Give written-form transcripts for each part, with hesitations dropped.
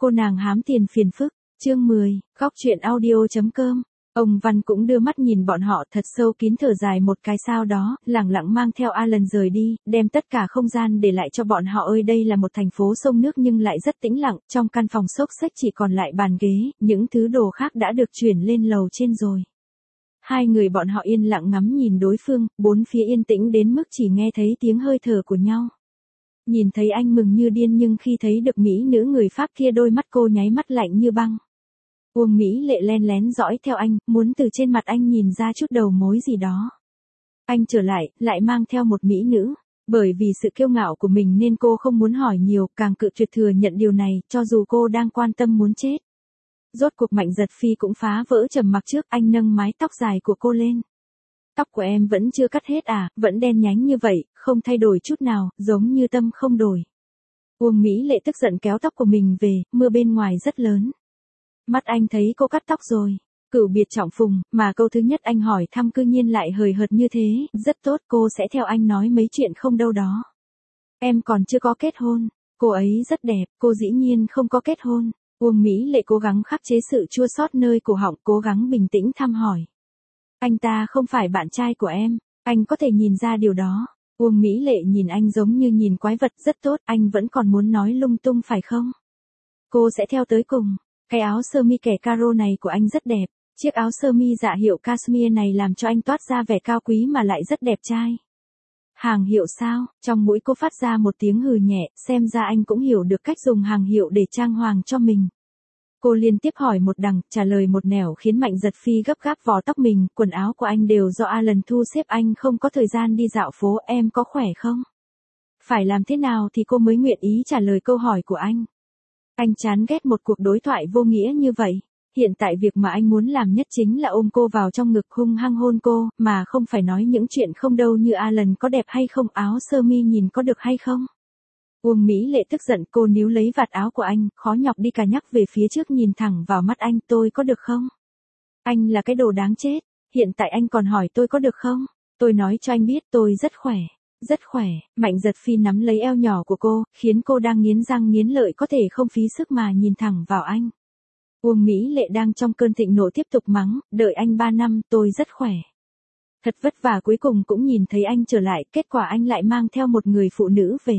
Cô nàng hám tiền phiền phức, chương 10, góc truyện audio.com. Ông Văn cũng đưa mắt nhìn bọn họ thật sâu kín thở dài một cái sau đó, lẳng lặng mang theo Alan rời đi, đem tất cả không gian để lại cho bọn họ. Ơi đây là một thành phố sông nước nhưng lại rất tĩnh lặng, trong căn phòng xốc xếch chỉ còn lại bàn ghế, những thứ đồ khác đã được chuyển lên lầu trên rồi. Hai người bọn họ yên lặng ngắm nhìn đối phương, bốn phía yên tĩnh đến mức chỉ nghe thấy tiếng hơi thở của nhau. Nhìn thấy anh mừng như điên nhưng khi thấy được mỹ nữ người Pháp kia đôi mắt cô nháy mắt lạnh như băng. Uông Mỹ Lệ len lén dõi theo anh, muốn từ trên mặt anh nhìn ra chút đầu mối gì đó. Anh trở lại mang theo một mỹ nữ. Bởi vì sự kiêu ngạo của mình nên cô không muốn hỏi nhiều, càng cự tuyệt thừa nhận điều này, cho dù cô đang quan tâm muốn chết. Rốt cuộc Mạnh Giật Phi cũng phá vỡ trầm mặc trước, anh nâng mái tóc dài của cô lên. Tóc của em vẫn chưa cắt hết à, vẫn đen nhánh như vậy, không thay đổi chút nào, giống như tâm không đổi. Uông Mỹ Lệ tức giận kéo tóc của mình về, mưa bên ngoài rất lớn. Mắt anh thấy cô cắt tóc rồi. Cửu biệt trọng phùng, mà câu thứ nhất anh hỏi thăm cư nhiên lại hời hợt như thế, rất tốt, cô sẽ theo anh nói mấy chuyện không đâu đó. Em còn chưa có kết hôn, cô ấy rất đẹp, cô dĩ nhiên không có kết hôn. Uông Mỹ Lệ cố gắng khắc chế sự chua xót nơi cổ họng, cố gắng bình tĩnh thăm hỏi. Anh ta không phải bạn trai của em, anh có thể nhìn ra điều đó. Uông Mỹ Lệ nhìn anh giống như nhìn quái vật, rất tốt, anh vẫn còn muốn nói lung tung phải không? Cô sẽ theo tới cùng. Cái áo sơ mi kẻ caro này của anh rất đẹp, chiếc áo sơ mi dạ hiệu cashmere này làm cho anh toát ra vẻ cao quý mà lại rất đẹp trai. Hàng hiệu sao? Trong mũi cô phát ra một tiếng hừ nhẹ, xem ra anh cũng hiểu được cách dùng hàng hiệu để trang hoàng cho mình. Cô liên tiếp hỏi một đằng, trả lời một nẻo khiến Mạnh Giật Phi gấp gáp vò tóc mình, quần áo của anh đều do Alan thu xếp, anh không có thời gian đi dạo phố, em có khỏe không? Phải làm thế nào thì cô mới nguyện ý trả lời câu hỏi của anh? Anh chán ghét một cuộc đối thoại vô nghĩa như vậy. Hiện tại việc mà anh muốn làm nhất chính là ôm cô vào trong ngực hung hăng hôn cô, mà không phải nói những chuyện không đâu như Alan có đẹp hay không, áo sơ mi nhìn có được hay không. Uông Mỹ Lệ tức giận, cô níu lấy vạt áo của anh, khó nhọc đi cà nhắc về phía trước nhìn thẳng vào mắt anh, tôi có được không? Anh là cái đồ đáng chết, hiện tại anh còn hỏi tôi có được không? Tôi nói cho anh biết tôi rất khỏe. Rất khỏe, Mạnh Giật Phi nắm lấy eo nhỏ của cô, khiến cô đang nghiến răng nghiến lợi có thể không phí sức mà nhìn thẳng vào anh. Uông Mỹ Lệ đang trong cơn thịnh nộ tiếp tục mắng, đợi anh 3 năm, tôi rất khỏe. Thật vất vả cuối cùng cũng nhìn thấy anh trở lại, kết quả anh lại mang theo một người phụ nữ về.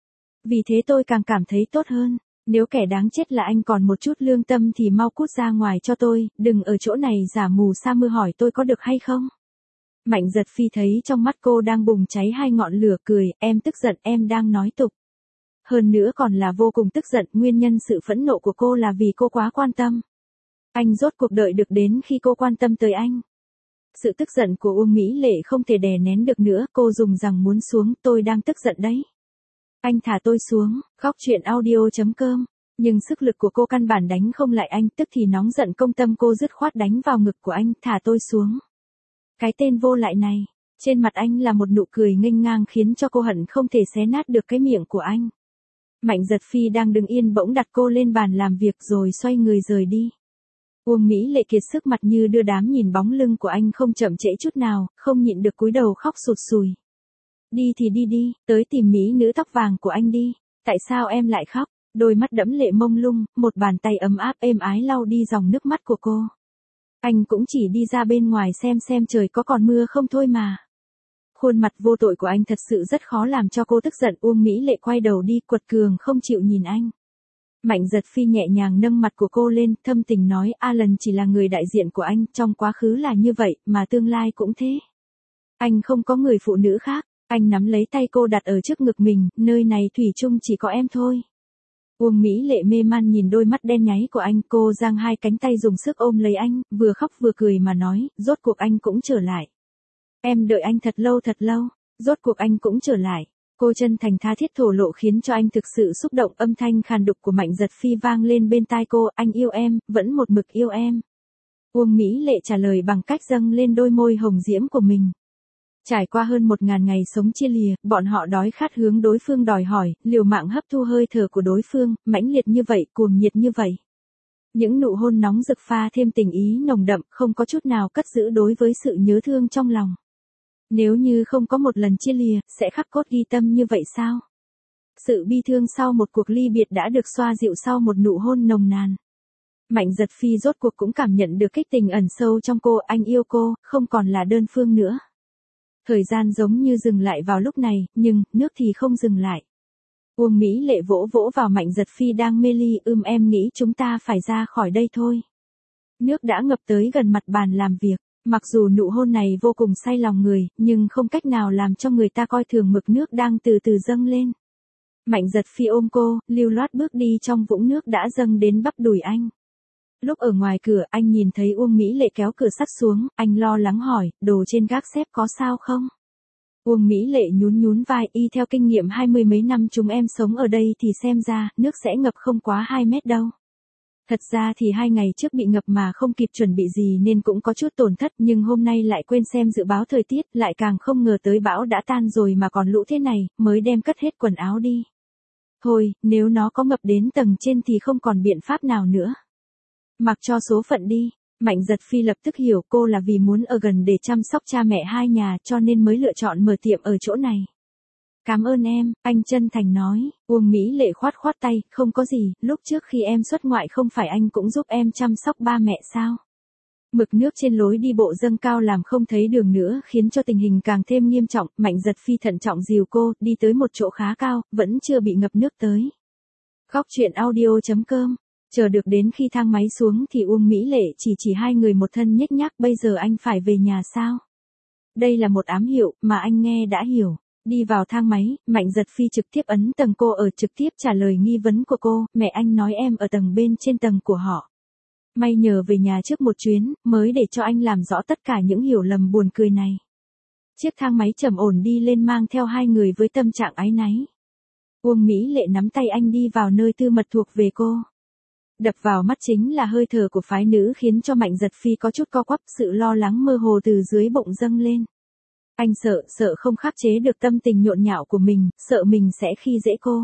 Vì thế tôi càng cảm thấy tốt hơn, nếu kẻ đáng chết là anh còn một chút lương tâm thì mau cút ra ngoài cho tôi, đừng ở chỗ này giả mù sa mưa hỏi tôi có được hay không. Mạnh Giật Phi thấy trong mắt cô đang bùng cháy hai ngọn lửa, cười, em tức giận, em đang nói tục. Hơn nữa còn là vô cùng tức giận, nguyên nhân sự phẫn nộ của cô là vì cô quá quan tâm. Anh rốt cuộc đợi được đến khi cô quan tâm tới anh. Sự tức giận của Uông Mỹ Lệ không thể đè nén được nữa, cô dùng rằng muốn xuống, tôi đang tức giận đấy. Anh thả tôi xuống, góc truyện audio.com. Nhưng sức lực của cô căn bản đánh không lại anh, tức thì nóng giận công tâm cô dứt khoát đánh vào ngực của anh, thả tôi xuống. Cái tên vô lại này, trên mặt anh là một nụ cười nghênh ngang khiến cho cô hận không thể xé nát được cái miệng của anh. Mạnh Giật Phi đang đứng yên bỗng đặt cô lên bàn làm việc rồi xoay người rời đi. Uông Mỹ Lệ kiệt sức mặt như đưa đám nhìn bóng lưng của anh không chậm trễ chút nào, không nhịn được cúi đầu khóc sụt sùi. Đi thì đi, tới tìm mỹ nữ tóc vàng của anh đi, tại sao em lại khóc? Đôi mắt đẫm lệ mông lung, một bàn tay ấm áp êm ái lau đi dòng nước mắt của cô. Anh cũng chỉ đi ra bên ngoài xem trời có còn mưa không thôi mà. Khuôn mặt vô tội của anh thật sự rất khó làm cho cô tức giận. Uông Mỹ Lệ quay đầu đi, quật cường không chịu nhìn anh. Mạnh Giật Phi nhẹ nhàng nâng mặt của cô lên, thâm tình nói, Alan chỉ là người đại diện của anh, trong quá khứ là như vậy, mà tương lai cũng thế. Anh không có người phụ nữ khác, anh nắm lấy tay cô đặt ở trước ngực mình, nơi này thủy chung chỉ có em thôi. Uông Mỹ Lệ mê man nhìn đôi mắt đen nháy của anh, cô giang hai cánh tay dùng sức ôm lấy anh, vừa khóc vừa cười mà nói, rốt cuộc anh cũng trở lại. Em đợi anh thật lâu, rốt cuộc anh cũng trở lại. Cô chân thành tha thiết thổ lộ khiến cho anh thực sự xúc động, âm thanh khàn đục của Mạnh Giật Phi vang lên bên tai cô, anh yêu em, vẫn một mực yêu em. Uông Mỹ Lệ trả lời bằng cách dâng lên đôi môi hồng diễm của mình. Trải qua hơn 1000 ngày sống chia lìa, bọn họ đói khát hướng đối phương đòi hỏi, liều mạng hấp thu hơi thở của đối phương, mãnh liệt như vậy, cuồng nhiệt như vậy. Những nụ hôn nóng rực pha thêm tình ý nồng đậm, không có chút nào cất giữ đối với sự nhớ thương trong lòng. Nếu như không có một lần chia lìa, sẽ khắc cốt ghi tâm như vậy sao? Sự bi thương sau một cuộc ly biệt đã được xoa dịu sau một nụ hôn nồng nàn. Mạnh Giật Phi rốt cuộc cũng cảm nhận được kích tình ẩn sâu trong cô, anh yêu cô, không còn là đơn phương nữa. Thời gian giống như dừng lại vào lúc này, nhưng, nước thì không dừng lại. Uông Mỹ Lệ vỗ vỗ vào Mạnh Giật Phi đang mê ly, em nghĩ chúng ta phải ra khỏi đây thôi. Nước đã ngập tới gần mặt bàn làm việc, mặc dù nụ hôn này vô cùng say lòng người, nhưng không cách nào làm cho người ta coi thường mực nước đang từ từ dâng lên. Mạnh Giật Phi ôm cô, lưu loát bước đi trong vũng nước đã dâng đến bắp đùi anh. Lúc ở ngoài cửa anh nhìn thấy Uông Mỹ Lệ kéo cửa sắt xuống, anh lo lắng hỏi, đồ trên gác xếp có sao không? Uông Mỹ Lệ nhún nhún vai, y theo kinh nghiệm 20 mấy năm chúng em sống ở đây thì xem ra, nước sẽ ngập không quá 2 mét đâu. Thật ra thì 2 ngày trước bị ngập mà không kịp chuẩn bị gì nên cũng có chút tổn thất, nhưng hôm nay lại quên xem dự báo thời tiết, lại càng không ngờ tới bão đã tan rồi mà còn lũ thế này, mới đem cất hết quần áo đi. Thôi, nếu nó có ngập đến tầng trên thì không còn biện pháp nào nữa. Mặc cho số phận đi. Mạnh Giật Phi lập tức hiểu cô là vì muốn ở gần để chăm sóc cha mẹ hai nhà cho nên mới lựa chọn mở tiệm ở chỗ này. Cảm ơn em, anh chân thành nói. Uông Mỹ Lệ khoát khoát tay, không có gì, lúc trước khi em xuất ngoại không phải anh cũng giúp em chăm sóc ba mẹ sao? Mực nước trên lối đi bộ dâng cao làm không thấy đường nữa khiến cho tình hình càng thêm nghiêm trọng. Mạnh Giật Phi thận trọng dìu cô đi tới một chỗ khá cao, vẫn chưa bị ngập nước tới. Góc truyện audio.com. Chờ được đến khi thang máy xuống thì Uông Mỹ Lệ chỉ hai người một thân nhếch nhác, bây giờ anh phải về nhà sao? Đây là một ám hiệu mà anh nghe đã hiểu. Đi vào thang máy, Mạnh Giật Phi trực tiếp ấn tầng cô ở, trực tiếp trả lời nghi vấn của cô, mẹ anh nói em ở tầng bên trên tầng của họ. May nhờ về nhà trước một chuyến, mới để cho anh làm rõ tất cả những hiểu lầm buồn cười này. Chiếc thang máy trầm ổn đi lên mang theo hai người với tâm trạng áy náy. Uông Mỹ Lệ nắm tay anh đi vào nơi tư mật thuộc về cô. Đập vào mắt chính là hơi thở của phái nữ khiến cho Mạnh Giật Phi có chút co quắp, sự lo lắng mơ hồ từ dưới bụng dâng lên. Anh sợ không khắc chế được tâm tình nhộn nhạo của mình, sợ mình sẽ khi dễ cô.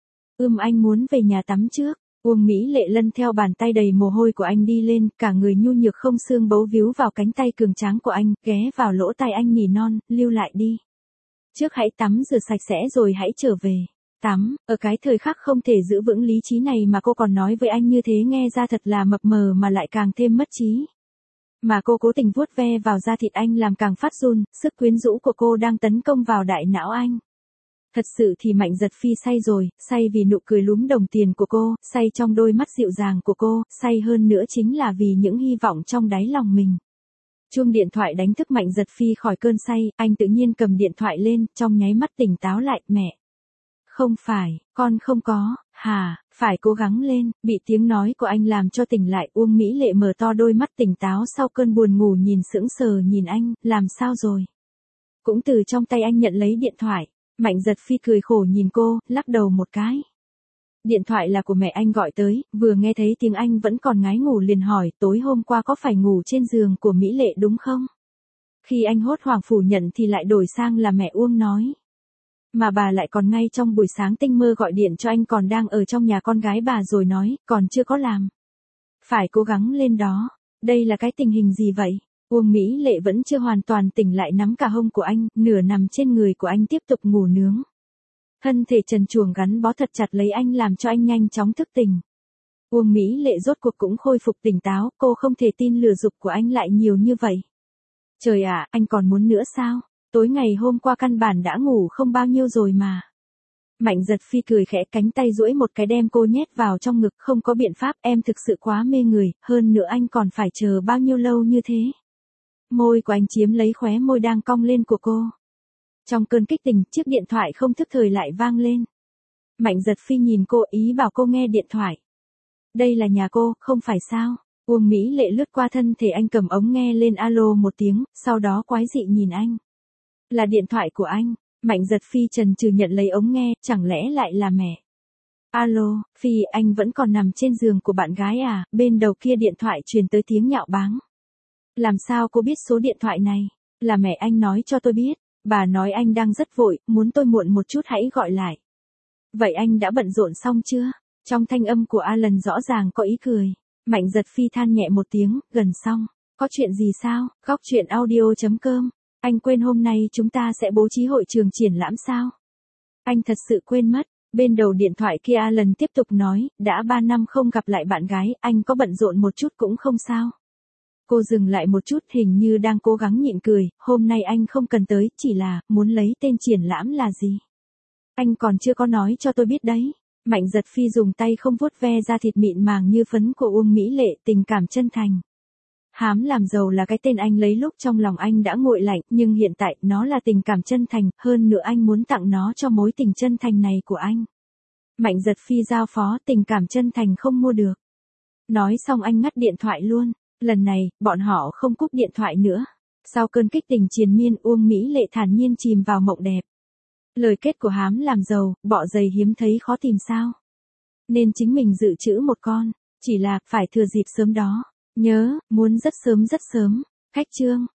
Anh muốn về nhà tắm trước. Uông Mỹ Lệ lân theo bàn tay đầy mồ hôi của anh đi lên, cả người nhu nhược không xương bấu víu vào cánh tay cường tráng của anh, ghé vào lỗ tai anh nỉ non, lưu lại đi. Trước hãy tắm rửa sạch sẽ rồi hãy trở về. Tắm, ở cái thời khắc không thể giữ vững lý trí này mà cô còn nói với anh như thế nghe ra thật là mập mờ mà lại càng thêm mất trí. Mà cô cố tình vuốt ve vào da thịt anh làm càng phát run, sức quyến rũ của cô đang tấn công vào đại não anh. Thật sự thì Mạnh Giật Phi say rồi, say vì nụ cười lúm đồng tiền của cô, say trong đôi mắt dịu dàng của cô, say hơn nữa chính là vì những hy vọng trong đáy lòng mình. Chuông điện thoại đánh thức Mạnh Giật Phi khỏi cơn say, anh tự nhiên cầm điện thoại lên, trong nháy mắt tỉnh táo lại, mẹ. Không phải, con không có, phải cố gắng lên, bị tiếng nói của anh làm cho tỉnh lại. Uông Mỹ Lệ mở to đôi mắt tỉnh táo sau cơn buồn ngủ nhìn sững sờ nhìn anh, làm sao rồi? Cũng từ trong tay anh nhận lấy điện thoại, Mạnh Giật Phi cười khổ nhìn cô, lắc đầu một cái. Điện thoại là của mẹ anh gọi tới, vừa nghe thấy tiếng anh vẫn còn ngái ngủ liền hỏi, tối hôm qua có phải ngủ trên giường của Mỹ Lệ đúng không? Khi anh hốt hoảng phủ nhận thì lại đổi sang là mẹ Uông nói. Mà bà lại còn ngay trong buổi sáng tinh mơ gọi điện cho anh còn đang ở trong nhà con gái bà rồi nói, còn chưa có làm. Phải cố gắng lên đó, đây là cái tình hình gì vậy? Uông Mỹ Lệ vẫn chưa hoàn toàn tỉnh lại nắm cả hông của anh, nửa nằm trên người của anh tiếp tục ngủ nướng. Thân thể trần truồng gắn bó thật chặt lấy anh làm cho anh nhanh chóng thức tỉnh. Uông Mỹ Lệ rốt cuộc cũng khôi phục tỉnh táo, cô không thể tin lừa dục của anh lại nhiều như vậy. Trời ạ, anh còn muốn nữa sao? Tối ngày hôm qua căn bản đã ngủ không bao nhiêu rồi mà. Mạnh Giật Phi cười khẽ, cánh tay duỗi một cái đem cô nhét vào trong ngực, không có biện pháp, em thực sự quá mê người, hơn nữa anh còn phải chờ bao nhiêu lâu như thế. Môi của anh chiếm lấy khóe môi đang cong lên của cô. Trong cơn kích tình, chiếc điện thoại không thức thời lại vang lên. Mạnh Giật Phi nhìn cô, ý bảo cô nghe điện thoại. Đây là nhà cô, không phải sao? Uông Mỹ Lệ lướt qua thân thể anh cầm ống nghe lên alo một tiếng, sau đó quái dị nhìn anh. Là điện thoại của anh. Mạnh Giật Phi chần chừ nhận lấy ống nghe, chẳng lẽ lại là mẹ? Alo, Phi, anh vẫn còn nằm trên giường của bạn gái à? Bên đầu kia điện thoại truyền tới tiếng nhạo báng. Làm sao cô biết số điện thoại này? Là mẹ anh nói cho tôi biết. Bà nói anh đang rất vội, muốn tôi muộn một chút hãy gọi lại. Vậy anh đã bận rộn xong chưa? Trong thanh âm của Alan rõ ràng có ý cười. Mạnh Giật Phi than nhẹ một tiếng, gần xong. Có chuyện gì sao? Góc truyện audio.com. Anh quên hôm nay chúng ta sẽ bố trí hội trường triển lãm sao? Anh thật sự quên mất. Bên đầu điện thoại kia Alan tiếp tục nói, đã 3 năm không gặp lại bạn gái, anh có bận rộn một chút cũng không sao. Cô dừng lại một chút hình như đang cố gắng nhịn cười, hôm nay anh không cần tới, chỉ là, muốn lấy tên triển lãm là gì? Anh còn chưa có nói cho tôi biết đấy. Mạnh Giật Phi dùng tay không vuốt ve da thịt mịn màng như phấn của Uông Mỹ Lệ, tình cảm chân thành. Hám làm giàu là cái tên anh lấy lúc trong lòng anh đã nguội lạnh, nhưng hiện tại, nó là tình cảm chân thành, hơn nữa anh muốn tặng nó cho mối tình chân thành này của anh. Mạnh Giật Phi giao phó, tình cảm chân thành không mua được. Nói xong anh ngắt điện thoại luôn. Lần này, bọn họ không cúp điện thoại nữa. Sau cơn kích tình triền miên, Uông Mỹ Lệ thản nhiên chìm vào mộng đẹp. Lời kết của Hám làm giàu, bọ giày hiếm thấy khó tìm sao. Nên chính mình dự trữ một con, chỉ là, phải thừa dịp sớm đó. Nhớ, muốn rất sớm rất sớm. Khách chương.